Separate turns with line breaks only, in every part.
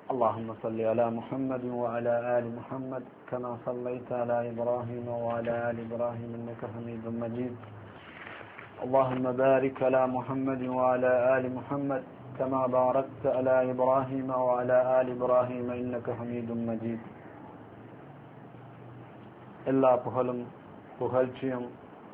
اللهم صل على محمد وعلى آل محمد كما صليت على إبراهيم وعلى آل إبراهيم إنك حميد مجيد. اللهم بارك على محمد وعلى آل محمد كما باركت على إبراهيم وعلى آل إبراهيم إنك حميد مجيد. எல்லா புகழும் புகழ்ச்சியும்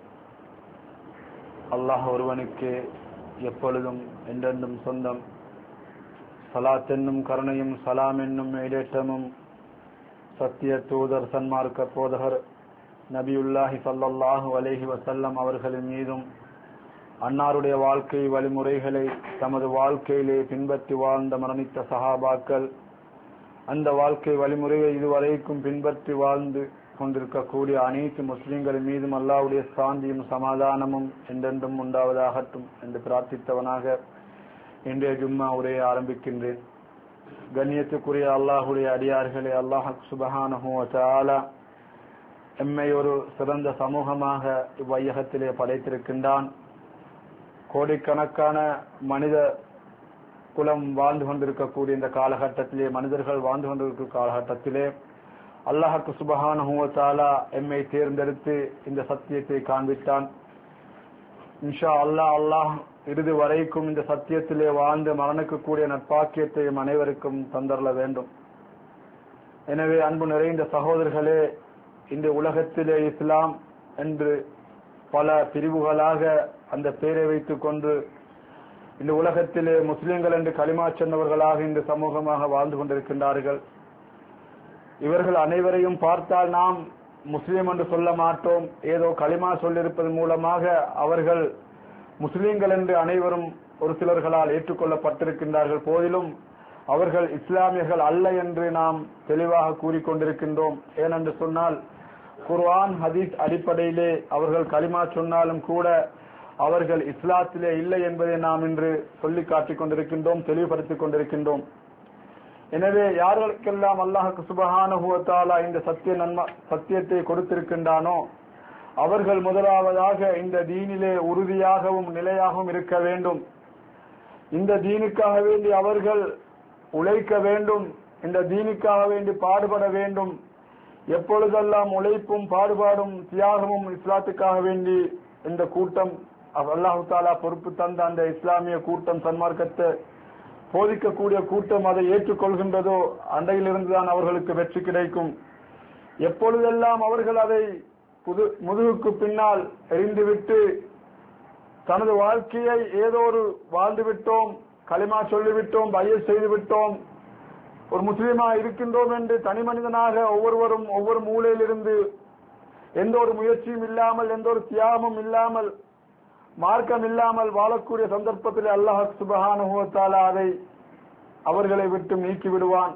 அல்லாஹ் ஒருவனுக்கு எப்பொழுதும் என்றென்றும் சொந்தம். சலாத் என்னும் கருணையும் சலாம் என்னும் ஈடேற்றமும் சத்திய தூதர் சன்மார்க்க போதகர் நபியுல்லாஹி ஸல்லல்லாஹு அலைஹி வஸல்லம் அவர்களின் மீதும் அன்னாருடைய வாழ்க்கை வழிமுறைகளை தமது வாழ்க்கையிலே பின்பற்றி வாழ்ந்த மரணித்த சஹாபாக்கள், அந்த வாழ்க்கை வழிமுறையை இதுவரைக்கும் பின்பற்றி வாழ்ந்து கொண்டிருக்கக்கூடிய அனைத்து முஸ்லிம்களின் மீதும் அல்லாஹ்வுடைய சாந்தியும் சமாதானமும் என்றென்றும் உண்டாவதாகட்டும் என்று பிரார்த்தித்தவனாக இன்றைய ஜும்மா உரையை ஆரம்பிக்கின்றேன். கண்ணியத்துக்குரிய அல்லாஹ்வுடைய அடியார்களே, அல்லாஹ் சுப்ஹானஹு வ தஆலா எம்மை ஒரு சிறந்த சமூகமாக இவ்வையகத்திலே படைத்திருக்கின்றான். கோடிக்கணக்கான மனித குலம் வாழ்ந்து கொண்டிருக்கக்கூடிய இந்த காலகட்டத்திலே, மனிதர்கள் வாழ்ந்து கொண்டிருக்கிற காலகட்டத்திலே அல்லாஹ் சுப்ஹானஹு வ தஆலா எம்மை தேர்ந்தெடுத்து இந்த சத்தியத்தை காண்பித்தான். இன்ஷா அல்லாஹ் இறுதி வரைக்கும் இந்த சத்தியத்திலே வாழ்ந்து மரணிக்கக்கூடிய நற்பாக்கியத்தை அனைவருக்கும் தந்தரல வேண்டும். எனவே அன்பு நிறைந்த சகோதரர்களே, இந்த உலகத்திலே இஸ்லாம் என்று பல பிரிவுகளாக அந்த பெயரை வைத்துக் கொண்டு இந்த உலகத்திலே முஸ்லிம்கள் என்று களிமா சொன்னவர்களாக இந்த சமூகமாக வாழ்ந்து கொண்டிருக்கின்றார்கள். இவர்கள் அனைவரையும் பார்த்தால் நாம் முஸ்லிம் என்று சொல்ல மாட்டோம். ஏதோ களிமா சொல்லிருப்பதன் மூலமாக அவர்கள் முஸ்லிம்கள் என்று அனைவரும் ஒரு சிலர்களால் ஏற்றுக்கொள்ளப்பட்டிருக்கின்றார்கள். போதிலும் அவர்கள் இஸ்லாமியர்கள் அல்ல என்று நாம் தெளிவாக கூறிக்கொண்டிருக்கின்றோம். ஏனென்று சொன்னால், குர்ஆன் ஹதீஸ் அடிப்படையிலே அவர்கள் களிமா சொன்னாலும் கூட அவர்கள் இஸ்லாத்திலே இல்லை என்பதை நாம் இன்று சொல்லி காட்டிக் கொண்டிருக்கின்றோம், தெளிவுபடுத்திக் கொண்டிருக்கின்றோம். எனவே யார்களுக்கெல்லாம் அல்லாஹ் சுப்ஹானஹு வ தஆலா இந்த சத்தியத்தை கொடுத்திருக்கின்றானோ அவர்கள் முதலாவதாக இந்த தீனிலே உறுதியாகவும் நிலையாகவும் இருக்க வேண்டும். இந்த தீனுக்காக வேண்டி அவர்கள் உழைக்க வேண்டும். இந்த தீனுக்காக வேண்டி பாடுபட வேண்டும். எப்பொழுதெல்லாம் உழைப்பும் பாடுபாடும் தியாகமும் இஸ்லாத்துக்காக வேண்டி இந்த கூட்டம் அல்லாஹ் தஆலா பொறுப்பு தந்த அந்த இஸ்லாமிய கூட்டம், சன்மார்க்கத்தை போதிக்கக்கூடிய கூட்டம் அதை ஏற்றுக்கொள்கின்றதோ அன்றையிலிருந்துதான் அவர்களுக்கு வெற்றி கிடைக்கும். எப்பொழுதெல்லாம் அவர்கள் அதை முதுகுக்கு பின்னால் எரிந்துவிட்டு தனது வாழ்க்கையை ஏதோ ஒரு வாழ்ந்து விட்டோம், களிமா சொல்லிவிட்டோம், பையத் செய்து விட்டோம், ஒரு முஸ்லிமா இருக்கின்றோம் என்று தனி மனிதனாக ஒவ்வொருவரும் ஒவ்வொரு மூலையிலிருந்து எந்த ஒரு முயற்சியும் இல்லாமல், எந்த ஒரு தியாகமும் இல்லாமல், மார்க்கம் இல்லாமல் வாழக்கூடிய சந்தர்ப்பத்தில் அல்லாஹ் சுப்ஹானஹு வ தஆலா அதை அவர்களை விட்டு நீக்கி விடுவான்.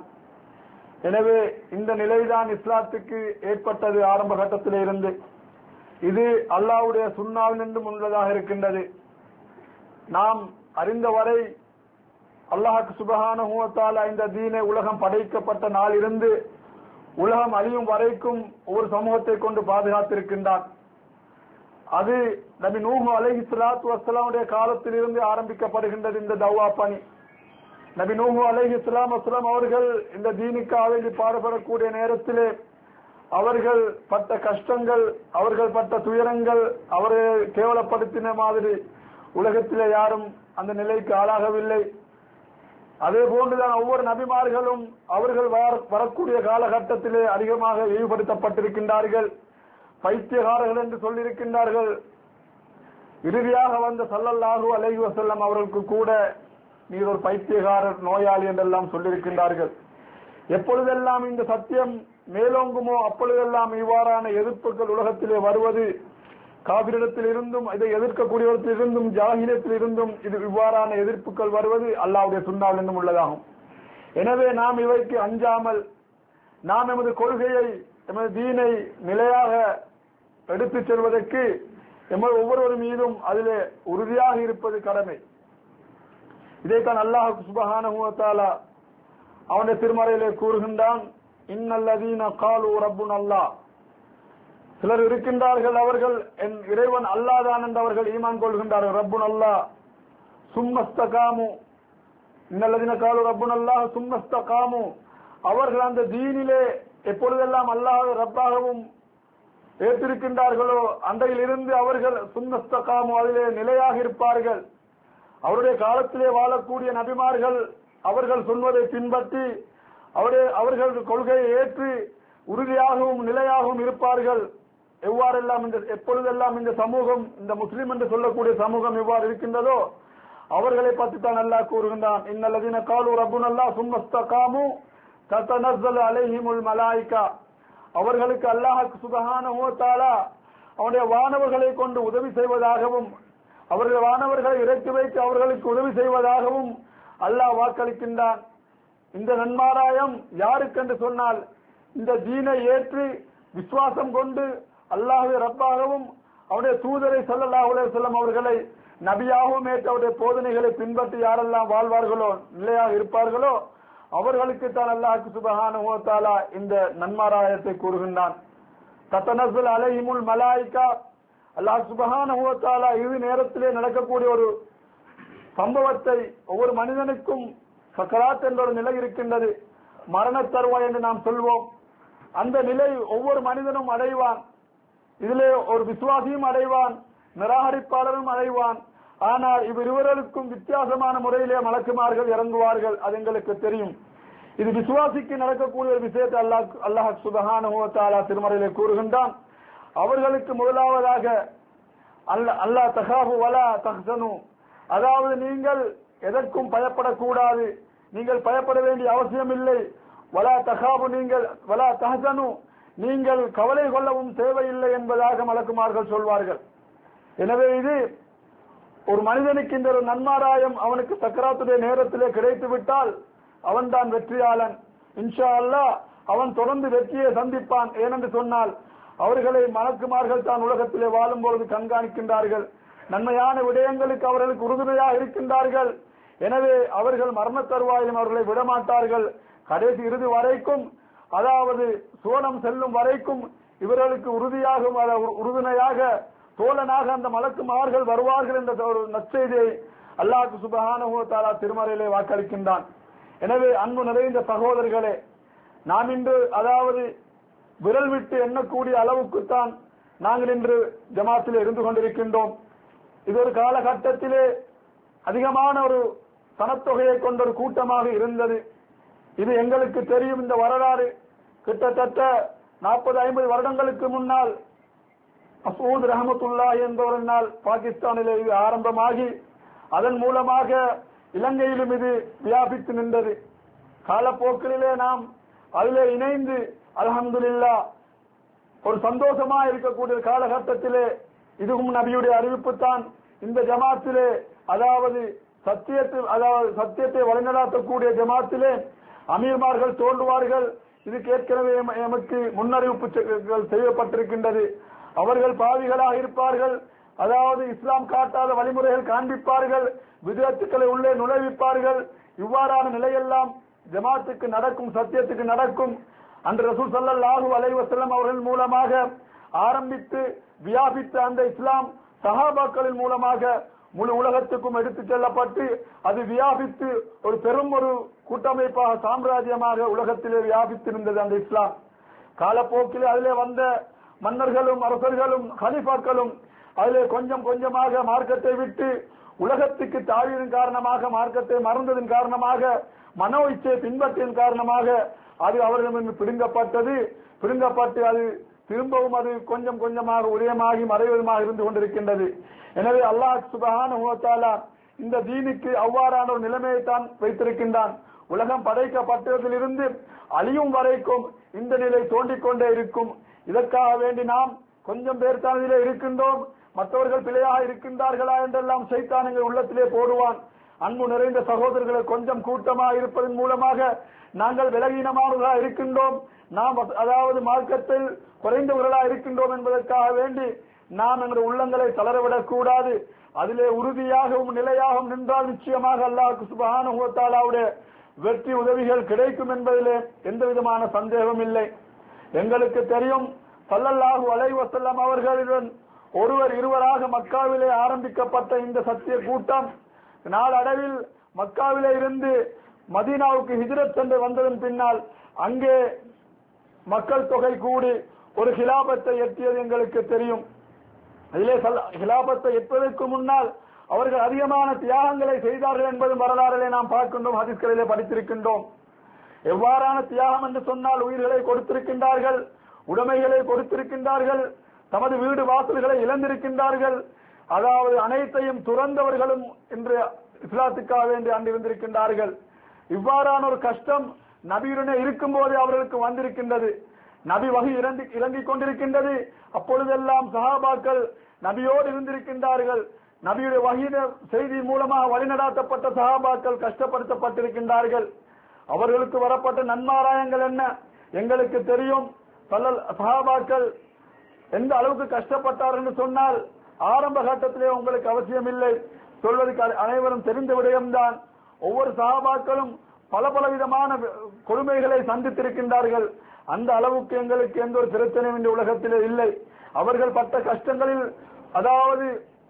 எனவே இந்த நிலைதான் இஸ்லாத்துக்கு ஏற்பட்டது ஆரம்ப கட்டத்திலே இருந்து. இது அல்லாஹ்வுடைய சுன்னாவினின்றும் உள்ளதாக இருக்கின்றது. நாம் அறிந்தவரை அல்லாஹ் சுப்ஹானஹு வ தஆலா இந்த தீனை உலகம் படைக்கப்பட்ட நாளிலிருந்து உலகம் அழியும் வரைக்கும் ஒரு சமூகத்தை கொண்டு பாதுகாத்திருக்கின்றான். அது நபி நூஹ் அலைஹிஸ்ஸலாத்து வஸ்ஸலாமுடைய காலத்திலிருந்து ஆரம்பிக்கப்படுகின்றது இந்த தௌவா பணி. நபி நூஹ் அலைஹிஸ்ஸலாம் அவர்கள் இந்த தீனுக்காக வேண்டி பாடுபடக்கூடிய நேரத்திலே அவர்கள் பட்ட கஷ்டங்கள், அவர்கள் பட்ட துயரங்கள் அவர்கள் கேவலப்படுத்தின மாதிரி உலகத்திலே யாரும் அந்த நிலைக்கு ஆளாகவில்லை. அதே போன்றுதான் ஒவ்வொரு நபிமார்களும் அவர்கள் வரக்கூடிய காலகட்டத்திலே அதிகமாக இழிவுபடுத்தப்பட்டிருக்கின்றார்கள், பைத்தியகாரர்கள் என்று சொல்லியிருக்கின்றார்கள். இறுதியாக வந்த ஸல்லல்லாஹு அலைஹி வஸல்லம் அவர்களுக்கு கூட நீர் ஒரு பைத்தியகாரர், நோயாளி என்றெல்லாம் சொல்லியிருக்கின்றார்கள். எப்பொழுதெல்லாம் இந்த சத்தியம் மேலோங்குமோ அப்பொழுதெல்லாம் இவ்வாறான எதிர்ப்புகள் உலகத்திலே வருவது, காபிரிடத்தில் இருந்தும் இதை எதிர்க்கக்கூடியவற்றில் இருந்தும் ஜாஹிலியத்தில் இருந்தும் இது இவ்வாறான எதிர்ப்புகள் வருவது அல்லாஹ்வுடைய சுன்னாவில் இருந்தும் உள்ளதாகும். எனவே நாம் இவைக்கு அஞ்சாமல் நாம் எமது கொள்கையை, எமது தீனை நிலையாக எடுத்துச் செல்வதற்கு எமது ஒவ்வொருவர் மீதும் அதிலே உறுதியாக இருப்பது கடமை. இதைத்தான் அல்லாஹ் சுப்ஹானஹு வ தஆலா அவனுடைய திருமறையிலே கூறுகின்றான். இன்னல்லதீன காலு ரப்புனல்லாஹ், சிலர் இருக்கின்றார்கள் அவர்கள் என் இறைவன் அல்லாஹ் தான் என்று அவர்கள் ஈமான் கொள்கின்றார்கள். ரப்புனல்லாஹ் சும்மஸ்தகாமு, இன்னல்லதீன காலு ரப்புனல்லாஹ் சும்ம இஸ்தகாமு, அவர்கள் அந்த தீனிலே எப்பொழுதெல்லாம் அல்லாஹ் ரப்பாகவும் ஏற்றிருக்கின்றார்களோ அன்றையிலிருந்து அவர்கள் சும்ம இஸ்தகாமு, அதிலே நிலையாக இருப்பார்கள். அவருடைய காலத்திலே வாழக்கூடிய நபிமார்கள் அவர்கள் சொல்வதை பின்பற்றி அவர்கள் கொள்கையை ஏற்று உறுதியாகவும் நிலையாகவும் இருப்பார்கள். எவ்வாறெல்லாம் எப்பொழுதெல்லாம் இந்த சமூகம், இந்த முஸ்லிம் என்று சொல்லக்கூடிய சமூகம் எவ்வாறு இருக்கின்றதோ அவர்களை பற்றி தான் அல்லாஹ் கூறுகின்றான். இன்னல்லதீன காலு ரப்புனல்லாஹ் சும்ம இஸ்தகாமு ததனஸ்ஸலு அலைஹிமுல் மலாயிகா, அவர்களுக்கு அல்லாஹ் சுப்ஹானஹு வ தஆலா அவருடைய வானவர்களை கொண்டு உதவி செய்வதாகவும் அவர்கள் வானவர்களை இறக்கி வைத்து அவர்களுக்கு உதவி செய்வதாகவும் அல்லாஹ் வாக்களிக்கின்றான். இந்த நன்மாராயம் யாருக்கென்று சொன்னால், இந்த தீனை ஏற்று விசுவாசம் கொண்டு அல்லாஹ்வை ரப்பாகவும் அவருடைய தூதரை ஸல்லல்லாஹு அலைஹி வஸல்லம் அவர்களை நபியாகவும் ஏற்று அவருடைய போதனைகளை பின்பற்றி யாரெல்லாம் வாழ்வார்களோ, நிலையாக இருப்பார்களோ அவர்களுக்கு தான் அல்லாஹ் சுப்ஹானஹு வ தஆலா இந்த நன்மாராயத்தை கூறுகின்றான். ததனஸ்ஸல் அலைஹிமுல் மலாயிகா, அல்லாஹ் சுப்ஹானஹு வ தஆலா இது நேரத்திலே நடக்கக்கூடிய ஒரு சம்பவத்தை, ஒவ்வொரு மனிதனுக்கும் சக்கராத் என்ற ஒரு நிலை இருக்கின்றது, மரண தருவாய் என்று நாம் சொல்வோம். அந்த நிலை ஒவ்வொரு மனிதனும் அடைவான். இதிலே ஒரு விசுவாசியும் அடைவான், நிராகரிப்பாளரும் அடைவான். ஆனால் இவ்விருவருக்கும் வித்தியாசமான முறையிலே மலக்குமார்கள் இறங்குவார்கள். அது எங்களுக்கு தெரியும். இது விசுவாசிக்கு நடக்கக்கூடிய ஒரு விஷயத்தை அல்லாஹ் சுப்ஹானஹு வ தஆலா திருமறையிலே கூறுகின்றான். அவர்களுக்கு முதலாவதாக அல்லாஹ் தகாஃபு வலா தஹ்சனு, அதாவது நீங்கள் எதற்கும் பயப்படக்கூடாது, நீங்கள் பயப்பட வேண்டிய அவசியம் இல்லை. வலா தகாஃபு, நீங்கள் வலா தஹ்சனு, நீங்கள் கவலை கொள்ளவும் தேவையில்லை என்பதாக மலக்குமார்கள் சொல்வார்கள். எனவே இது ஒரு மனிதனுக்கு இந்த ஒரு நன்மாராயம் அவனுக்கு சக்கராத்துடைய நேரத்திலே கிடைத்து விட்டால் அவன் தான் வெற்றியாளன். இன்ஷா அல்லாஹ் அவன் தொடர்ந்து வெற்றியை சந்திப்பான். ஏனென்று சொன்னால் அவர்களை மலக்குமார்கள் தான் உலகத்திலே வாழும் பொழுது கண்காணிக்கின்றார்கள், நன்மையான விடயங்களுக்கு அவர்களுக்கு உறுதுணையாக இருக்கின்றார்கள். எனவே அவர்கள் மரண தருவாயிலும் அவர்களை விடமாட்டார்கள். கடைசி இறுதி வரைக்கும், அதாவது சோனம் செல்லும் வரைக்கும் இவர்களுக்கு உறுதுணையாக தோழனாக அந்த மலக்குமார்கள் வருவார்கள் என்ற ஒரு நற்செய்தியை அல்லாஹ் சுப்ஹானஹு வ தஆலா திருமறையிலே வாக்களிக்கின்றான். எனவே அன்பு நிறைந்த சகோதரர்களே, நாம் இன்று அதாவது விரல் விட்டு எண்ணக்கூடிய அளவுக்குத்தான் நாங்கள் இன்று ஜமாத்திலே இருந்து கொண்டிருக்கின்றோம். இது ஒரு காலகட்டத்திலே அதிகமான ஒரு சனத்தொகையை கொண்ட ஒரு கூட்டமாக இருந்தது. இது எங்களுக்கு தெரியும். இந்த வரலாறு கிட்டத்தட்ட 40-50 வருடங்களுக்கு முன்னால் மசூத் ரஹமத்துல்லாஹி என்பவரினால் பாகிஸ்தானிலே இது ஆரம்பமாகி அதன் மூலமாக இலங்கையிலும் இது வியாபித்து நின்றது. காலப்போக்கிலே நாம் அதிலே இணைந்து அல்ஹம்துலில்லாஹ் ஒரு சந்தோஷமா இருக்கக்கூடிய காலகட்டத்திலே இதுவும் நபியுடைய அறிவிப்பு தான். இந்த ஜமாத்திலே அதாவது சத்தியத்தை வழிநடாத்தக்கூடிய ஜமாத்திலே அமீர்மார்கள் தோன்றுவார்கள். இதுக்கு ஏற்கனவே எமக்கு முன்னறிவிப்பு செய்யப்பட்டிருக்கின்றது. அவர்கள் பாவிகளாக இருப்பார்கள், அதாவது இஸ்லாம் காட்டாத வழிமுறைகள் காண்பிப்பார்கள், விதத்துக்களை உள்ளே நுழைவிப்பார்கள். இவ்வாறான நிலையெல்லாம் ஜமாத்துக்கு நடக்கும், சத்தியத்துக்கு நடக்கும். அன்று ரசூல் ஸல்லல்லாஹு அலைஹி வஸல்லம் அவர்கள் மூலமாக ஆரம்பித்து வியாபித்த அந்த இஸ்லாம் சஹாபாக்களின் மூலமாக முழு உலகத்துக்கும் எடுத்துச் செல்லப்பட்டு அது வியாபித்து ஒரு பெரும் ஒரு கூட்டமைப்பாக சாம்ராஜ்யமாக உலகத்திலே வியாபித்திருந்தது அந்த இஸ்லாம். காலப்போக்கிலே அதிலே வந்த மன்னர்களும் அரசர்களும் கலீஃபாக்களும் அதிலே கொஞ்சம் கொஞ்சமாக மார்க்கத்தை விட்டு உலகத்துக்கு தாழ்வின் காரணமாக, மார்க்கத்தை மறந்ததன் காரணமாக, மனோ இச்சை பின்பற்றின் காரணமாக அது அவர்களிடம் பிடுங்கப்பட்டு அது திரும்பவும் அது கொஞ்சம் கொஞ்சமாக உதயமாகி மறைவதுமாக இருந்து கொண்டிருக்கின்றது. எனவே அல்லாஹ் சுப்ஹானஹு வ தஆலா இந்த தீனுக்கு அவ்வாறான ஒரு நிலைமையை தான் வைத்திருக்கின்றான். உலகம் படைக்கப்பட்டதிலிருந்து அழியும் வரைக்கும் இந்த நிலை தோண்டிக் கொண்டே இருக்கும். இதற்காக வேண்டி நாம் கொஞ்சம் பேர் தான் இதிலே இருக்கின்றோம், மற்றவர்கள் பிழையாக இருக்கின்றார்களா என்றெல்லாம் சைத்தான் எங்கள் உள்ளத்திலே போடுவான். அன்பு நிறைந்த சகோதரர்களை, கொஞ்சம் கூட்டமாக இருப்பதன் மூலமாக நாங்கள் விலகீனமானவர்களாக இருக்கின்றோம், நாம் அதாவது மார்க்கத்தில் குறைந்தவர்களாக இருக்கின்றோம் என்பதற்காக வேண்டி நாம் எங்களுடைய உள்ளங்களை தளரவிடக் கூடாது. அதிலே உறுதியாகவும் நிலையாகவும் நின்றால் நிச்சயமாக அல்லாஹ் சுப்ஹானஹு வ தஆலாவுடைய வெற்றி உதவிகள் கிடைக்கும் என்பதிலே எந்த விதமான சந்தேகம் இல்லை. எங்களுக்கு தெரியும், ஸல்லல்லாஹு அலைஹி வஸல்லம் அவர்களுடன் ஒருவர் இருவராக மக்காவிலே ஆரம்பிக்கப்பட்ட இந்த சத்திய கூட்டம் நாளடைவில் மக்காவிலே இருந்து மதீனாவுக்கு ஹிஜ்ரத் சென்று வந்ததன் பின்னால் அங்கே மக்கள் தொகை கூடி ஒரு ஹிலாபத்தை எட்டியது எங்களுக்கு தெரியும். அதிலே ஹிலாபத்தை எட்டுவதற்கு முன்னால் அவர்கள் அதிகமான தியாகங்களை செய்தார்கள் என்பதும் வரலாறிலே நாம் பார்க்கின்றோம், ஹதீஸ்களிலே படித்திருக்கின்றோம். எவ்வாறான தியாகம் என்று சொன்னால் உயிர்களை கொடுத்திருக்கின்றார்கள், உடைமைகளை கொடுத்திருக்கின்றார்கள், தமது வீடு வாசல்களை இழந்திருக்கின்றார்கள். அதாவது அனைத்தையும் துறந்தவர்களும் இன்று இஸ்லாத்துக்காக வேண்டி அண்டிருந்திருக்கின்றார்கள். இவ்வாறான ஒரு கஷ்டம் நபியுடனே இருக்கும் போது அவர்களுக்கு வந்திருக்கின்றது. நபி வகை இறங்கிக் கொண்டிருக்கின்றது. அப்பொழுதெல்லாம் சஹாபாக்கள் நபியோடு இருந்திருக்கின்றார்கள். நபியுடைய வகையின செய்தி மூலமாக வழிநடாத்தப்பட்ட சஹாபாக்கள் கஷ்டப்படுத்தப்பட்டிருக்கின்றார்கள். அவர்களுக்கு வரப்பட்ட நன்மாராயங்கள் என்ன எங்களுக்கு தெரியும். சஹாபாக்கள் எந்த அளவுக்கு கஷ்டப்பட்டார் என்று சொன்னால் ஆரம்ப கட்டத்திலே உங்களுக்கு அவசியம் இல்லை, சொல்வதற்கு அனைவரும் தெரிந்த விடயம்தான். ஒவ்வொரு சஹாபாக்களும் பல விதமான கொடுமைகளை சந்தித்திருக்கின்றார்கள். அந்த அளவுக்கு எங்களுக்கு எந்த ஒரு பிரச்சனையும் இந்த உலகத்திலே இல்லை. அவர்கள் பட்ட கஷ்டங்களில் அதாவது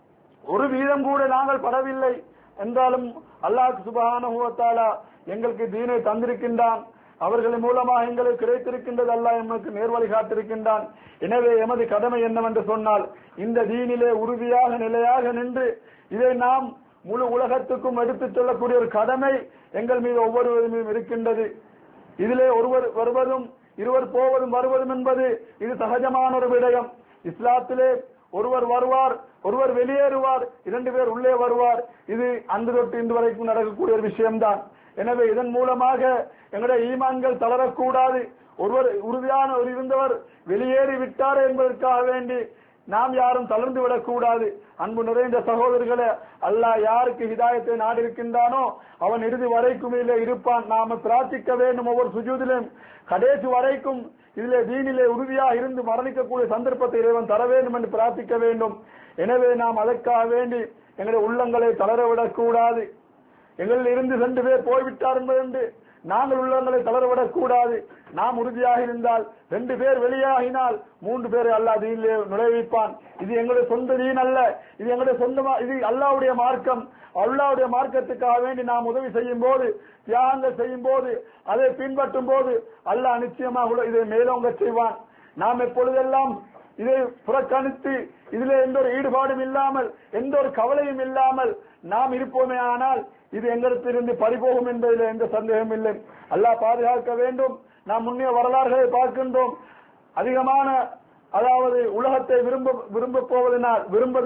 ஒரு வீதம் கூட நாங்கள் படவில்லை என்றாலும் அல்லாஹ் சுப்ஹானஹு வ தஆலா எங்களுக்கு தீனை தந்திருக்கின்றான். அவர்களின் மூலமாக எங்களுக்கு கிடைத்திருக்கின்றது. அல்லாஹ் எமக்கு நேர்வழி காட்டிருக்கின்றான். எனவே எமது கடமை என்னவென்று சொன்னால் இந்த தீனிலே உறுதியாக நிலையாக நின்று இதை நாம் முழு உலகத்துக்கும் எடுத்துச் செல்லக்கூடிய ஒரு கடமை எங்கள் மீது ஒவ்வொருவரும் இருக்கின்றது. இதிலே ஒருவர் வருவதும் இருவர் போவதும் வருவதும் என்பது இது சகஜமான ஒரு விடயம். இஸ்லாத்திலே ஒருவர் வருவார், ஒருவர் வெளியேறுவார், 2 பேர் உள்ளே வருவார். இது அன்று தொட்டு இன்று வரைக்கும் நடக்கக்கூடிய ஒரு விஷயம்தான். எனவே இதன் மூலமாக எங்களுடைய ஈமான்கள் தளரக்கூடாது. ஒருவர் உறுதியான ஒரு இருந்தவர் வெளியேறி விட்டார் என்பதற்காக வேண்டி நாம் யாரும் தளர்ந்து விடக்கூடாது. அன்பு நிறைந்த சகோதரர்களே, அல்லாஹ் யாருக்கு ஹிதாயத்தை நாடிருக்கின்றானோ அவன் இறுதி வரைக்கும் இதிலே இருப்பான். நாம பிரார்த்திக்க வேண்டும் ஒவ்வொரு சுஜூதிலும் கடைசி வரைக்கும் இதிலே தீனிலே உறுதியாக இருந்து மரணிக்கக்கூடிய சந்தர்ப்பத்தை இறைவன் தர வேண்டும் என்று பிரார்த்திக்க வேண்டும். எனவே நாம் அதற்காக வேண்டி எங்களுடைய உள்ளங்களை தளரவிடக் கூடாது. எங்களில் இருந்து 2 பேர் போய்விட்டார் என்பது நாங்கள் உள்ளங்களை தளரவிடக் கூடாது. நாம் உறுதியாக இருந்தால் 2 பேர் வெளியாகினால் 3 பேரை அல்லாஹ் தீனிலே நுழைவிப்பான். இது எங்களுடைய சொந்த தீன் அல்ல, இது எங்களுடைய சொந்தமா, இது அல்லாஹ்வுடைய மார்க்கம். அல்லாஹ்வுடைய மார்க்கத்துக்காக வேண்டி நாம் உதவி செய்யும் போது, தியாகங்கள் செய்யும் போது, அதை பின்பற்றும் போது அல்லாஹ் நிச்சயமாக இதை மேலோங்க செய்வான். நாம் எப்பொழுதெல்லாம் இதை புறக்கணித்து இதிலே எந்த ஒரு ஈடுபாடும் இல்லாமல் எந்த ஒரு கவலையும் இல்லாமல் நாம் இருப்போமே ஆனால் இது எங்களிடத்திலிருந்து பறிபோகும் என்பதில் எந்த சந்தேகம் இல்லை. அல்லாஹ் பாதுகாக்க வேண்டும். நாம் முன்னே வரலாறுகளை பார்க்கின்றோம். அதிகமான அதாவது உலகத்தை விரும்ப போவதனால்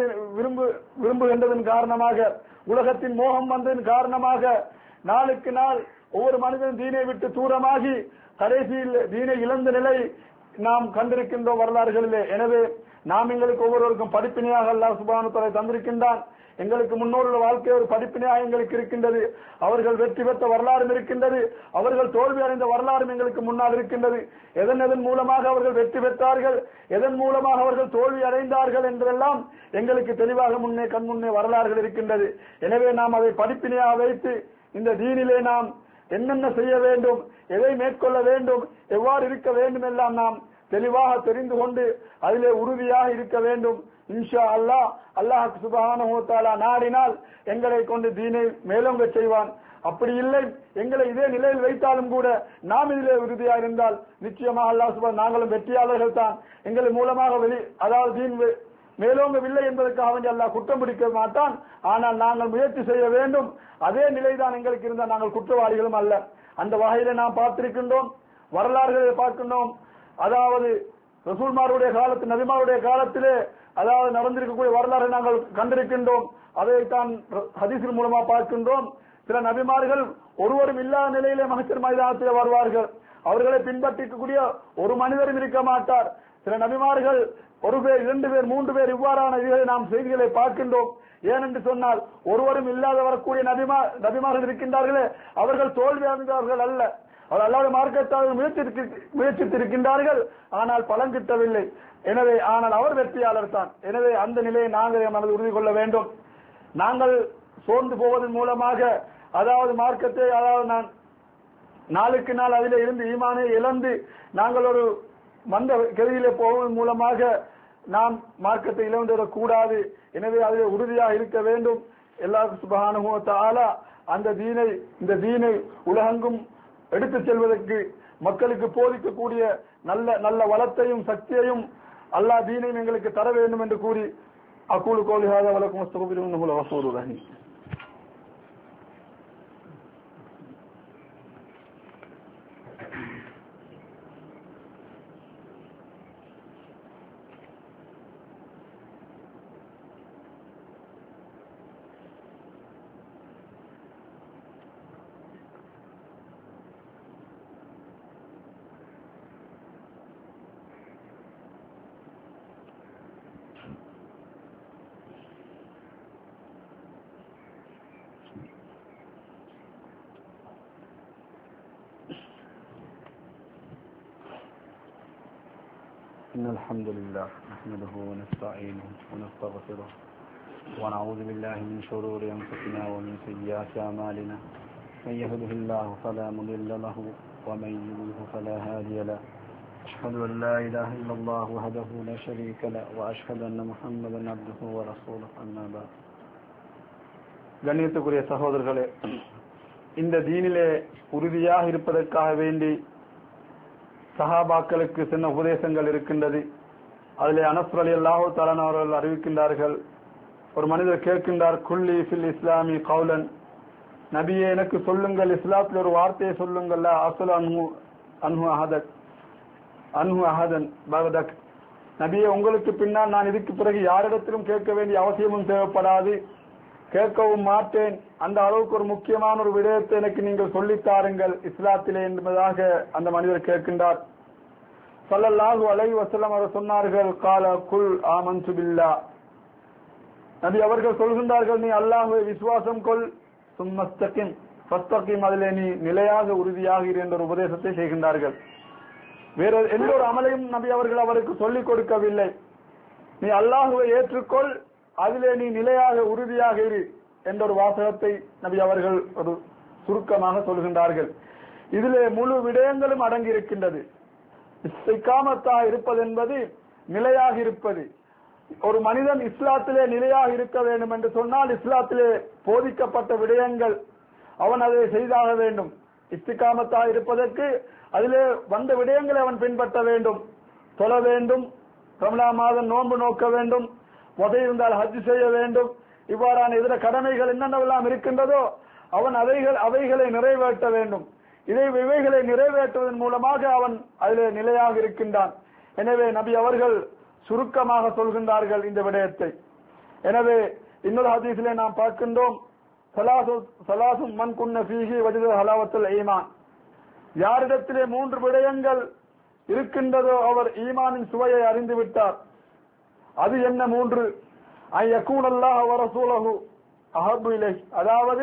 விரும்புகின்றதன் காரணமாக, உலகத்தின் மோகம் வந்ததன் காரணமாக நாளுக்கு நாள் ஒவ்வொரு மனிதன் தீனை விட்டு தூரமாகி கடைசியில் தீனை இழந்த நிலை நாம் கண்டிருக்கின்றோம் வரலாறுகளிலே. எனவே நாம் எங்களுக்கு ஒவ்வொருவருக்கும் படிப்பினையாக அல்லாஹ் சுப்ஹானஹு வ தஆலா தந்திருக்கின்றான். எங்களுக்கு முன்னோருடைய வாழ்க்கை ஒரு படிப்பினையாக எங்களுக்கு இருக்கின்றது. அவர்கள் வெற்றி பெற்ற வரலாறும் இருக்கின்றது, அவர்கள் தோல்வி அடைந்த வரலாறும் எங்களுக்கு முன்னால் இருக்கின்றது. எதன் மூலமாக அவர்கள் வெற்றி பெற்றார்கள், எதன் மூலமாக அவர்கள் தோல்வி அடைந்தார்கள் என்றெல்லாம் எங்களுக்கு தெளிவாக கண்முன்னே வரலாறுகள் இருக்கின்றது. எனவே நாம் அதை படிப்பினையாக வைத்து இந்த தீனிலே நாம் என்னென்ன செய்ய வேண்டும், எதை மேற்கொள்ள வேண்டும், எவ்வாறு இருக்க வேண்டும் எல்லாம் நாம் தெளிவாக தெரிந்து கொண்டு அதிலே உறுதியாக இருக்க வேண்டும். இன்ஷா அல்லாஹ் அல்லாஹ் சுப்ஹானஹு வ தஆலா நாடினால் எங்களை கொண்டு தீனை மேலோங்க செய்வான். அப்படி இல்லை எங்களை இதே நிலையில் வைத்தாலும் கூட நாம் இதிலே உறுதியாக இருந்தால் நிச்சயமாக அல்லாஹ் சுப்ஹானஹு நாங்களும் வெற்றியாளர்கள் தான். எங்கள் மூலமாக அதாவது தீன் மேலோங்கவில்லை என்பதற்காக வேண்டி அல்லாஹ் குற்றம் பிடிக்க மாட்டான். ஆனால் நாங்கள் முயற்சி செய்ய வேண்டும். அதே நிலைதான் எங்களுக்கு இருந்தால் நாங்கள் குற்றவாளிகளும் அல்ல. அந்த வகையில நாம் பார்த்திருக்கின்றோம், வரலாறுகளை பார்க்கின்றோம். அதாவது ரசூல்மாருடைய காலத்தில், நபிமாருடைய காலத்திலே அதாவது நடந்திருக்கக்கூடிய வரலாறு நாங்கள் கண்டிருக்கின்றோம். அதைத்தான் ஹதீஸின் மூலமா பார்க்கின்றோம். சில நபிமார்கள் ஒருவரும் இல்லாத நிலையிலே மஹ்ஷர் மைதானத்திலே வருவார்கள். அவர்களை பின்பற்றக்கூடிய ஒரு மனிதரும் இருக்க மாட்டார். சில நபிமார்கள் 1 பேர், 2 பேர், 3 பேர் இவ்வாறான இதுகளை நாம் செய்திகளை பார்க்கின்றோம். ஏனென்று சொன்னால் ஒருவரும் இல்லாத வரக்கூடிய நபிமார்கள் இருக்கின்றார்களே, அவர்கள் தோல்வி அடைந்தவர்கள் அல்ல. அவர் அல்லாஹ்வுடைய மார்க்கத்தால் முயற்சித்திருக்கின்றார்கள், ஆனால் பலன் கிட்டவில்லை. எனவே ஆனால் அவர் வெற்றியாளர் தான். எனவே அந்த நிலையை நாங்கள் மனது உறுதி கொள்ள வேண்டும். நாங்கள் சோர்ந்து போவதன் மூலமாக அதாவது மார்க்கத்தை நாளுக்கு நாள் அதிலே இருந்து ஈமானை இழந்து நாங்கள் ஒரு மந்த கதியிலே போவதன் மூலமாக நாம் மார்க்கத்தை இழந்துவிடக் கூடாது. எனவே அதில் உறுதியாக இருக்க வேண்டும். அல்லாஹ் சுப்ஹானஹு வ தஆலா இந்த தீனை உலகெங்கும் எடுத்துச் செல்வதற்கு மக்களுக்கு போதிக்கக்கூடிய நல்ல வளத்தையும் சக்தியையும் அல்லாஹ் தீனையும் எங்களுக்கு தர வேண்டும் என்று கூறி அகூலு கௌலி ஹாதா வலக்கும் அஸ்தக்ஃபிருல்லாஹ் இன்னஹு கஃபூருர் ரஹீம். إن الحمد لله نحمده ونستعينه ونستغفره ونعوذ بالله من شرور أنفسنا ومن سيئات أعمالنا من يهده الله فلا مضل له ومن يضلل فلا هادي له أشهد أن لا إله إلا الله وحده لا شريك له وأشهد أن محمدا عبده ورسوله أما بعد. கண்ணியத்துக்குரிய சகோதரர்களே, இந்த தீனிலே உறுதியாக இருப்பதற்காக வேண்டி சஹாபாக்களுக்கு சின்ன உபதேசங்கள் இருக்கின்றது. அதிலே அனஸ் ரலியல்லாஹு தஆலா அவர்கள் அறிவிக்கின்றார்கள், ஒரு மனிதர் கேட்கின்றார், குல்லி ஃபில் இஸ்லாமி கௌலன், நபியே எனக்கு சொல்லுங்கள், இஸ்லாத்தில் ஒரு வார்த்தையை சொல்லுங்கள், அஸ்ஸலு அன்ஹு அஹதன் பகதக், நபியே உங்களுக்கு பின்னால் நான் இதுக்கு பிறகு யாரிடத்திலும் கேட்க வேண்டிய அவசியமும் தேவைப்படாது, கேட்கவும் மாட்டேன், அந்த அளவுக்கு ஒரு முக்கியமான ஒரு விடயத்தை எனக்கு நீங்கள் சொல்லித்தாருங்கள் இஸ்லாத்திலே என்பதாக அந்த மனிதர் கேட்கின்றார். ஸல்லல்லாஹு அலைஹி வஸல்லம் அவர் சொன்னார்கள், கால குல் ஆமன்து பில்லாஹ், நபி அவர்கள் சொல்கின்றார்கள், நீ அல்லாஹ்வை விசுவாசம் கொள், சும்மஸ்தகிம் ஃபஸ்தகிம், அதிலே நீ நிலையாக உறுதியாக இரு என்ற ஒரு உபதேசத்தை செய்கின்றார்கள். வேற எந்த ஒரு அமலையும் நபி அவர்கள் அவருக்கு சொல்லிக் கொடுக்கவில்லை. நீ அல்லாஹ்வை ஏற்றுக்கொள், அதிலே நீ நிலையாக உறுதியாக இரு என்ற ஒரு வாசகத்தை நபி அவர்கள் ஒரு சுருக்கமாக சொல்கின்றார்கள். இதிலே முழு விடயங்களும் அடங்கி இருக்கின்றது. இஸ்திகாமத்தாக இருப்பது என்பது நிலையாக இருப்பது. ஒரு மனிதன் இஸ்லாத்திலே நிலையாக இருக்க வேண்டும் என்று சொன்னால் இஸ்லாத்திலே போதிக்கப்பட்ட விடயங்கள் அவன் அதை செய்தாக வேண்டும். இஸ்திகாமத்தாக இருப்பதற்கு அதிலே வந்த விடயங்களை அவன் பின்பற்ற வேண்டும். தொழ வேண்டும், ரமலான் மாதம் நோன்பு நோக்க வேண்டும், வதை இருந்தால் ஹஜ் செய்ய வேண்டும், இவ்வாறான இதர கடமைகள் என்னென்னவெல்லாம் இருக்கின்றதோ அவன் அவைகளை நிறைவேற்ற வேண்டும். இவைகளை நிறைவேற்றுவதன் மூலமாக அவன் அதிலே நிலையாக இருக்கின்றான். எனவே நபி அவர்கள் சுருக்கமாக சொல்கின்றார்கள் இந்த விடயத்தை. எனவே இன்னொரு ஹதீஸிலே நாம் பார்க்கின்றோம், ஸலாசும் மன் குன்ன ஃபீஹி வஜத ஹலாவத்துல் ஈமான், யாரிடத்திலே 3 விடயங்கள் இருக்கின்றதோ அவர் ஈமானின் சுவையை அறிந்து விட்டார். அது என்ன 3? ஐயகூனல்லாஹு வ ரசூலுஹு அஹப்பு இலைஹி, அதாவது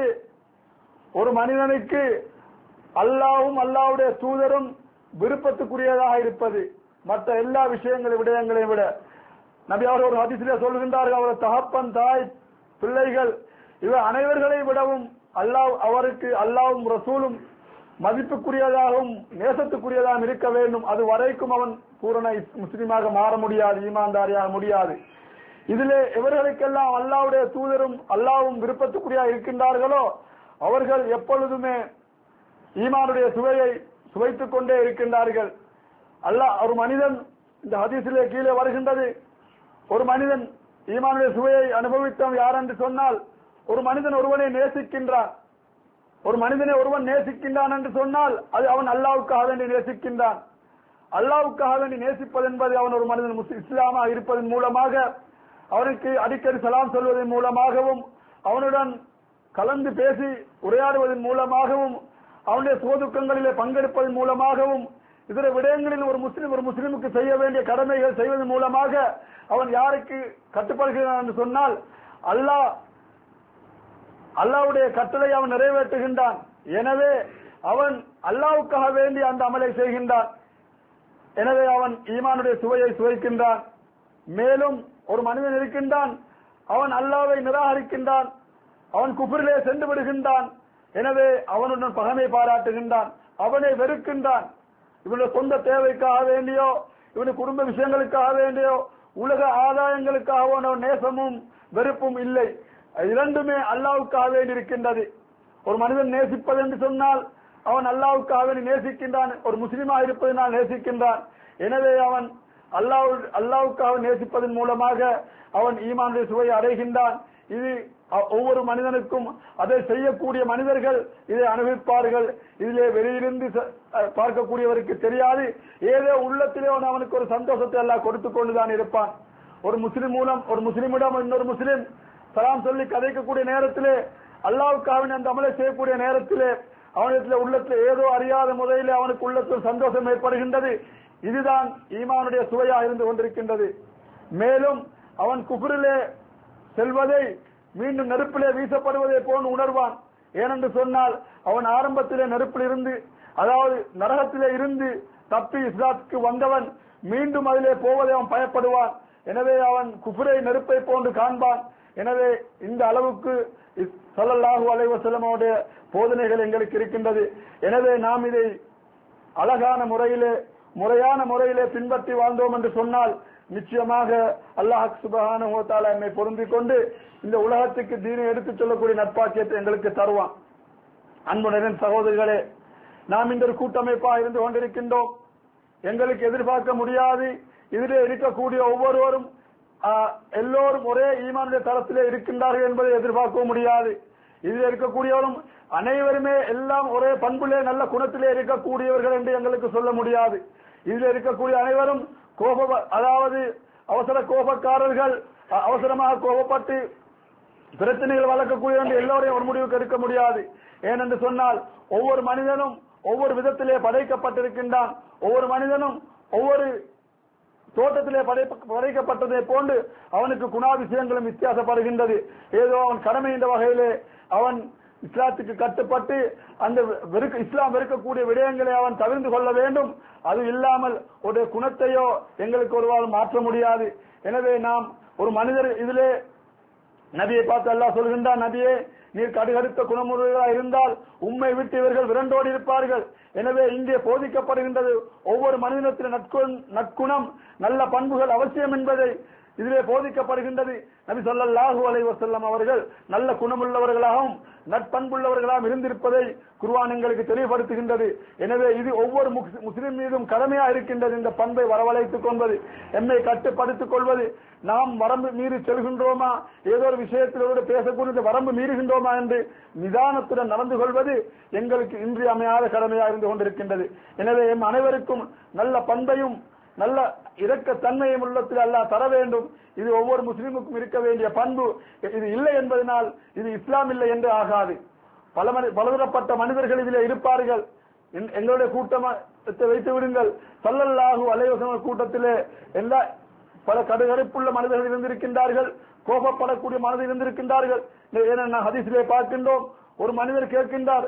ஒரு மனிதனுக்கு அல்லாஹ்வும் அல்லாஹ்வுடைய தூதரும் விருப்பத்துக்குரியதாக இருப்பது மற்ற எல்லா விடயங்களையும் விட. நபி அவர்கள் ஒரு ஹதீஸிலே சொல்கின்றார்கள், அவர் தகப்பன், தாய், பிள்ளைகள் இவர் அனைவர்களை விடவும் அவருக்கு அல்லாஹ்வும் ரசூலும் மதிப்புக்குரியதாகவும் நேசத்துக்குரியதாகவும் இருக்க வேண்டும். அது வரைக்கும் அவன் பூரண முஸ்லிமாக மாற முடியாது, ஈமான்தாரியாக முடியாது. இதிலே எவர்களுக்கெல்லாம் அல்லாஹ்வுடைய தூதரும் அல்லாஹ்வும் விருப்பத்துக்குரியாக இருக்கின்றார்களோ அவர்கள் எப்பொழுதுமே ஈமானுடைய சுவையை சுவைத்துக் கொண்டே இருக்கின்றார்கள். ஒரு மனிதன், இந்த ஹதீஸிலே கீழே வருகின்றது, ஒரு மனிதன் ஈமானுடைய சுவையை அனுபவித்தவன் யார் என்று சொன்னால், ஒரு மனிதன் ஒருவனை நேசிக்கின்றான். ஒரு மனிதனை ஒருவன் நேசிக்கின்றான் என்று சொன்னால் அது அவன் அல்லாஹ்வுக்காக வேண்டி நேசிக்கின்றான். அல்லாஹ்வுக்காக வேண்டி நேசிப்பது என்பது அவன் ஒரு மனிதன் இஸ்லாமாக இருப்பதன் மூலமாக, அவனுக்கு அடிக்கடி சலாம் சொல்வதன் மூலமாகவும், அவனுடன் கலந்து பேசி உரையாடுவதன் மூலமாகவும், அவனுடைய சுகதுக்கங்களிலே பங்கெடுப்பதன் மூலமாகவும், இதர விடயங்களில் ஒரு முஸ்லிமுக்கு செய்ய வேண்டிய கடமைகள் செய்வதன் மூலமாக அவன் யாருக்கு கட்டுப்படுகிறான் என்று சொன்னால் அல்லாஹ்வுடைய கட்டளை அவன் நிறைவேற்றுகின்றான். எனவே அவன் அல்லாஹ்வுக்காக வேண்டி அந்த அமலை செய்கின்றான். எனவே அவன் ஈமானுடைய சுவையை சுவைக்கின்றான். மேலும் ஒரு மனிதன் இருக்கின்றான், அவன் அல்லாஹ்வை நிராகரிக்கின்றான், அவன் குஃப்ரிலே சென்று விடுகின்றான். எனவே அவனுடன் பகைமை பாராட்டுகின்றான், அவனை வெறுக்கின்றான். இவனுடைய சொந்த தேவைக்காக வேண்டியோ இவனுடைய குடும்ப விஷயங்களுக்காக வேண்டியோ உலக ஆதாயங்களுக்காக நேசமும் வெறுப்பும் இல்லை. இரண்டுமே அல்லாஹ்வுக்காக வேண்டி இருக்கின்றது. ஒரு மனிதன் நேசிப்பது என்று சொன்னால் அவன் அல்லாஹ்வுக்காக நேசிக்கின்றான், ஒரு முஸ்லிமா இருப்பதனால் நேசிக்கின்றான். எனவே அவன் அல்லாஹ்வுக்காக நேசிப்பதன் மூலமாக அவன் ஈமானுடைய சுவையை அடைகின்றான். இது ஒவ்வொரு மனிதனுக்கும் அதை செய்யக்கூடிய மனிதர்கள் இதை அனுபவிப்பார்கள். இதிலே வெளியிலிருந்து பார்க்கக்கூடியவருக்கு தெரியாது. ஏதோ உள்ளத்திலே அவனுக்கு ஒரு சந்தோஷத்தை எல்லாம் கொடுத்து கொண்டுதான் இருப்பான். ஒரு முஸ்லிமிடம் இன்னொரு முஸ்லிம் சலாம் சொல்லி கதைக்கக்கூடிய நேரத்திலே அல்லாஹ்வுக்காக அந்த அமலை செய்யக்கூடிய நேரத்திலே அவனிடத்தில் உள்ளத்தில் ஏதோ அறியாத முறையில் அவனுக்கு உள்ளத்தில் சந்தோஷம் ஏற்படுகின்றது. இதுதான் ஈமானுடைய சுவையா இருந்து கொண்டிருக்கின்றது. மேலும் அவன் குஃப்ரிலே செல்வதை மீண்டும் நெருப்பிலே வீசப்படுவதை போன்று உணர்வான். ஏனென்று சொன்னால் அவன் ஆரம்பத்திலே நெருப்பில் இருந்து, அதாவது நரகத்திலே இருந்து தப்பி இஸ்லாத்துக்கு வந்தவன் மீண்டும் அதிலே போவதை அவன் பயப்படுவான். எனவே அவன் குஃப்ரை நெருப்பை போன்று காண்பான். எனவே இந்த அளவுக்கு ஸல்லல்லாஹு அலைஹி வஸல்லம் அவருடைய போதனைகள் எங்களுக்கு இருக்கின்றது. எனவே நாம் இதை அழகான முறையிலே முறையான முறையிலே பின்பற்றி வாழ்ந்தோம் என்று சொன்னால் நிச்சயமாக அல்லாஹ் சுப்ஹானஹு வ தஆலா நம்மை பொருந்திக் கொண்டு இந்த உலகத்துக்கு தீனை எடுத்துச் சொல்லக்கூடிய நற்பாக்கியத்தை எங்களுக்கு தருவான். அன்புடன் சகோதரிகளே, நாம் இந்த ஒரு கூட்டமைப்பாக இருந்து கொண்டிருக்கின்றோம். எங்களுக்கு எதிர்பார்க்க முடியாது. இதிலே இருக்கக்கூடிய ஒவ்வொருவரும் எல்லோரும் ஒரே ஈமானுடைய தரத்திலே இருக்கின்றார்கள் என்பதை எதிர்பார்க்க முடியாது. இதில் இருக்கக்கூடியவரும் அனைவருமே எல்லாம் ஒரே பண்புலே நல்ல குணத்திலே இருக்கக்கூடியவர்கள் என்று எங்களுக்கு சொல்ல முடியாது. இதில் இருக்கக்கூடிய அனைவரும் அதாவது அவசர கோபக்காரர்கள், அவசரமாக கோபப்பட்டு பிரச்சனைகள் வளர்க்கக்கூடிய எல்லோரையும் ஒரு முடிவுக்கு எடுக்க முடியாது. ஏனென்று சொன்னால் ஒவ்வொரு மனிதனும் ஒவ்வொரு விதத்திலே படைக்கப்பட்டிருக்கின்றான். ஒவ்வொரு மனிதனும் ஒவ்வொரு தோட்டத்திலே படைக்கப்பட்டதை போன்று அவனுக்கு குணாதிசயங்களும் வித்தியாசப்படுகின்றது. ஏதோ அவன் கடமை என்ற வகையிலே அவன் இஸ்லாத்துக்கு கட்டுப்பட்டு அந்த இஸ்லாம் வெறுக்கக்கூடிய விடயங்களை அவன் தவிர்த்து கொள்ள வேண்டும். அது இல்லாமல் ஒரு குணத்தையோ எங்களுக்கு ஒருவாறு மாற்ற முடியாது. எனவே நாம் ஒரு மனிதர் இதிலே நபியை பார்த்து அல்லாஹ் சொல்கின்றான், நபியே நீர் கடுகடுத்த குணமுறைகளாக இருந்தால் உம்மை விட்டு இவர்கள் விரண்டோடி இருப்பார்கள். எனவே இங்கே போதிக்கப்படுகின்றது ஒவ்வொரு மனிதனத்தின் நற்குணம் நல்ல பண்புகள் அவசியம் என்பதை இதிலே போதிக்கப்படுகின்றது. நபி ஸல்லல்லாஹு அலைஹி வஸல்லம் அவர்கள் நல்ல குணமுள்ளவர்களாகவும் நற்பண்புள்ளவர்களாகவும் இருந்திருப்பதை குர்ஆன் எங்களுக்கு தெளிவுபடுத்துகின்றது. எனவே இது ஒவ்வொரு முஸ்லிம் மீதும் கடமையாக இருக்கின்றது. இந்த பண்பை வரவழைத்துக் கொள்வது, எம்மை கட்டுப்படுத்திக் கொள்வது. நாம் வரம்பு மீறி செல்கின்றோமா, ஏதோ ஒரு விஷயத்தில் பேசக்கூடிய வரம்பு மீறுகின்றோமா என்று நிதானத்துடன் நடந்து கொள்வது எங்களுக்கு இன்றியமையாத கடமையாக இருந்து கொண்டிருக்கின்றது. எனவே எம் அனைவருக்கும் நல்ல பண்பையும் நல்ல இரக்க தன்மையும் உள்ளத்தில் அல்லாஹ் தர வேண்டும். இது ஒவ்வொரு முஸ்லிமுக்கும் இருக்க வேண்டிய பண்பு. இது இல்லை என்பதனால் இது இஸ்லாம் இல்லை என்று ஆகாது. பலதரப்பட்ட மனிதர்கள் இதிலே இருப்பார்கள். எங்களுடைய கூட்டத்தை வைத்து விடுங்கள். ஸல்லல்லாஹு அலைஹி வஸல்லம் கூட்டத்திலே எல்லா பல கடுகடுப்புள்ள மனிதர்கள் இருந்திருக்கின்றார்கள், கோபப்படக்கூடிய மனிதர்கள் இருந்திருக்கின்றார்கள். ஏன்னா ஹதீஸிலே பார்க்கின்றோம், ஒரு மனிதர் கேட்கின்றார்,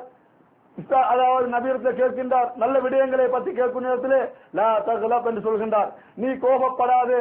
அதாவது நபியிடத்தில் கேட்கின்றார், நல்ல விடயங்களை பற்றி கேட்கும் நேரத்திலே லா தக்லப் என்று சொல்கின்றார், நீ கோபப்படாதே.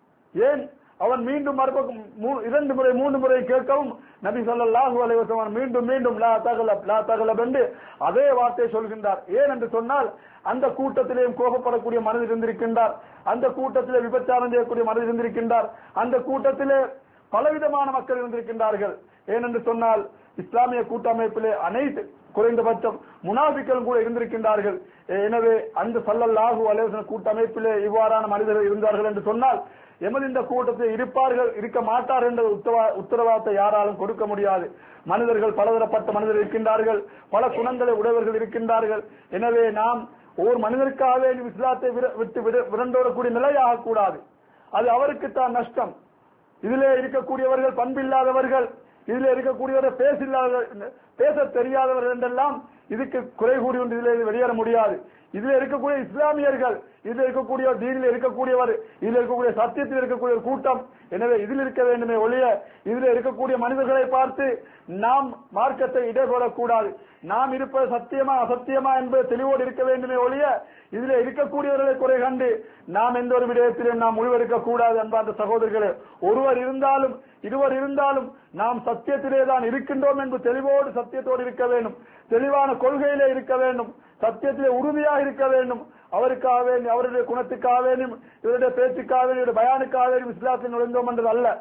ஏன் அவன் மீண்டும் இரண்டு முறை மூன்று முறை கேட்கவும் நபி ஸல்லல்லாஹு அலைஹி வஸல்லம் மீண்டும் மீண்டும் லா தக்லப் என்று அதே வார்த்தையை சொல்கின்றார். ஏன் என்று சொன்னால் அந்த கூட்டத்திலேயும் கோபப்படக்கூடிய மனிதர் இருந்திருக்கின்றார், அந்த கூட்டத்திலே விபச்சாரம் செய்யக்கூடிய மனிதர் இருந்திருக்கின்றார், அந்த கூட்டத்திலே பலவிதமான மக்கள் இருந்திருக்கின்றார்கள். ஏனென்று சொன்னால் இஸ்லாமிய கூட்டமைப்பிலே அனைத்து குறைந்தபட்சம் முனாஃபிக்களும் கூட இருந்திருக்கின்றார்கள். எனவே அந்த ஸல்லல்லாஹு அலைஹி வஸல்லம் கூட்டமைப்பிலே இவ்வாறான மனிதர்கள் இருந்தார்கள் என்று சொன்னால் எமது இந்த கூட்டத்தில் இருப்பார்கள் இருக்க மாட்டார் என்ற உத்தரவாதத்தை யாராலும் கொடுக்க முடியாது. மனிதர்கள் பலதரப்பட்ட மனிதர்கள் இருக்கின்றார்கள், பல குணங்களை உடையவர்கள் இருக்கின்றார்கள். எனவே நாம் ஒவ்வொரு மனிதருக்காகவே இஸ்லாத்தை விட்டு விரண்டோடக்கூடிய நிலை ஆகக்கூடாது. அது அவருக்குத்தான் நஷ்டம். இதிலே இருக்கக்கூடியவர்கள் பண்பில்லாதவர்கள், இதில் இருக்கக்கூடியவர்கள் பேச தெரியாதவர்கள் என்றெல்லாம் இதுக்கு குறை கூறி ஒன்று இதில் வெளியேற முடியாது. இதில் இருக்கக்கூடிய இஸ்லாமியர்கள், இதில் இருக்கக்கூடிய தீனில் இருக்கக்கூடியவர், இதில் இருக்கக்கூடிய சத்தியத்தில் இருக்கக்கூடிய ஒரு கூட்டம். எனவே இதில் இருக்க வேண்டுமே ஒழிய இதில் இருக்கக்கூடிய மனிதர்களை பார்த்து நாம் மார்க்கத்தை இடகொள்ளக்கூடாது. நாம் இருப்பது சத்தியமா அசத்தியமா என்பது தெளிவோடு இருக்க வேண்டுமே ஒழிய இதில் இருக்கக்கூடியவர்களை குறை கண்டு நாம் எந்த ஒரு விடயத்திலும் நாம் முடிவெடுக்க கூடாது. அன்பார்ந்த சகோதரர்களே, ஒருவர் இருந்தாலும் இருவர் இருந்தாலும் நாம் சத்தியத்திலே தான் இருக்கின்றோம் என்று தெளிவோடு சத்தியத்தோடு இருக்க வேண்டும், தெளிவான கொள்கையிலே இருக்க வேண்டும், சத்தியத்திலே உறுதியாக இருக்க வேண்டும். அவருக்காக வேண்டும், அவருடைய குணத்துக்காக வேண்டும், இவருடைய பேச்சுக்காக வேண்டும், இவருடைய பயானுக்காக வேண்டும் இஸ்லாத்தில் நுழைந்தோம் என்றது அல்ல.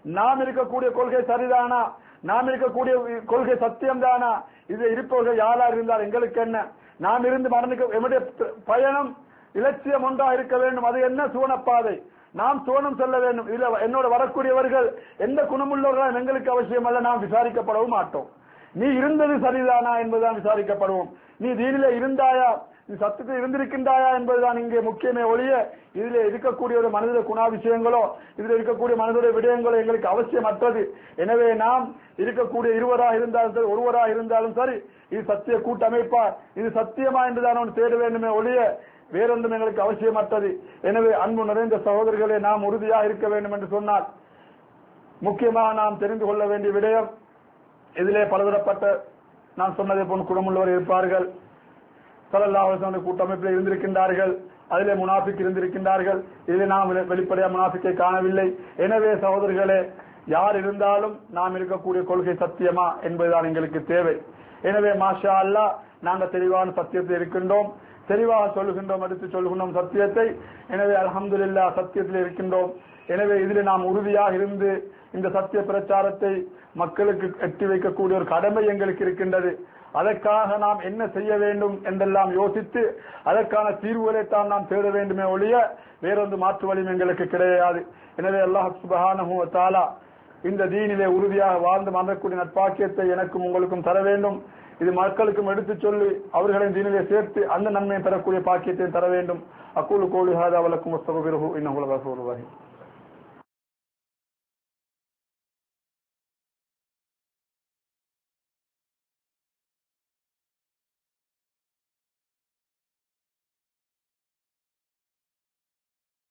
நாம் இருக்கக்கூடிய கொள்கை சரிதானா, நாம் இருக்கக்கூடிய கொள்கை சத்தியம்தானா, இது இருப்பவர்கள் யாராக இருந்தால் எங்களுக்கு என்ன, நாம் இருந்து மரணிக்க எம்முடைய பயணம் இலட்சியம் ஒன்றா இருக்க வேண்டும். அது என்ன? சுவனப்பாதை. நாம் சுவனம் செல்ல வேண்டும். இதுல என்னோட வரக்கூடியவர்கள் எந்த குணமுள்ளவர்கள் எங்களுக்கு அவசியம் அல்ல, நாம் விசாரிக்கப்படவும் மாட்டோம். நீ இருந்தது சரிதானா என்பதுதான் விசாரிக்கப்படுவோம். நீ தீனிலே இருந்தாயா, நீ சத்தத்தில் இருந்திருக்கின்றாயா என்பதுதான் இங்கே முக்கியமே ஒழிய இதில் இருக்கக்கூடிய ஒரு மனித குணாதிசயங்களோ இதில் இருக்கக்கூடிய மனிதனுடைய விடயங்களோ எங்களுக்கு அவசியமற்றது. எனவே நாம் இருக்கக்கூடிய இருவராக இருந்தாலும் சரி, ஒருவராக இருந்தாலும் சரி, இது சத்திய கூட்டமைப்பா, இது சத்தியமா என்றுதான் தேட வேண்டுமே ஒழிய வேறொன்றும் எங்களுக்கு அவசியமற்றது. எனவே அன்பு நிறைந்த சகோதரர்களே, நாம் உறுதியாக இருக்க வேண்டும் என்று சொன்னால் முக்கியமாக நாம் தெரிந்து கொள்ள வேண்டிய விடயம், இதிலே பலதரப்பட்ட நான் சொன்னதை போன்ற குணமுள்ளவர் இருப்பார்கள். ஸல்லல்லாஹு அலைஹி வஸல்லம் கூட்டமைப்பில் இருந்திருக்கின்றார்கள், அதிலே முனாஃபிக் இருந்திருக்கின்றார்கள். இதிலே நாம் வெளிப்படையா முனாஃபிக்கை காணவில்லை. எனவே சகோதரர்களே, யார் இருந்தாலும் நாம் இருக்கக்கூடிய கொள்கை சத்தியமா என்பதுதான் எங்களுக்கு தேவை. எனவே மாஷா அல்லாஹ் நாங்கள் தெளிவான சத்தியத்தில் இருக்கின்றோம், தெளிவாக சொல்லுகின்றோம், எடுத்து சொல்லுகின்றோம் சத்தியத்தை. எனவே அல்ஹம்துலில்லாஹ் சத்தியத்தில் இருக்கின்றோம். எனவே இதில் நாம் உறுதியாக இருந்து இந்த சத்திய பிரச்சாரத்தை மக்களுக்கு எட்டி வைக்கக்கூடிய ஒரு கடமை எங்களுக்கு இருக்கின்றது. அதற்காக நாம் என்ன செய்ய வேண்டும் என்றெல்லாம் யோசித்து அதற்கான தீர்வுகளை தான் நாம் தேட வேண்டுமே ஒழிய வேறொன்று மாற்று வழியும் எங்களுக்கு கிடையாது. எனவே அல்லாஹ் சுப்ஹானஹு வ தஆலா இந்த தீனிலே உறுதியாக வாழ்ந்து மறக்கக்கூடிய நற்பாக்கியத்தை எனக்கும் உங்களுக்கும் தர வேண்டும். இது மக்களுக்கும் எடுத்துச் சொல்லி அவர்களின் தீனிலே சேர்த்து அந்த நன்மையை பெறக்கூடிய பாக்கியத்தை தர வேண்டும். அக்கூலு கௌலி ஹாதா வலக்கும் வஸ்தக்ஃபிருஹு இன்னஹு லகஃபூருர் ரஹீம்.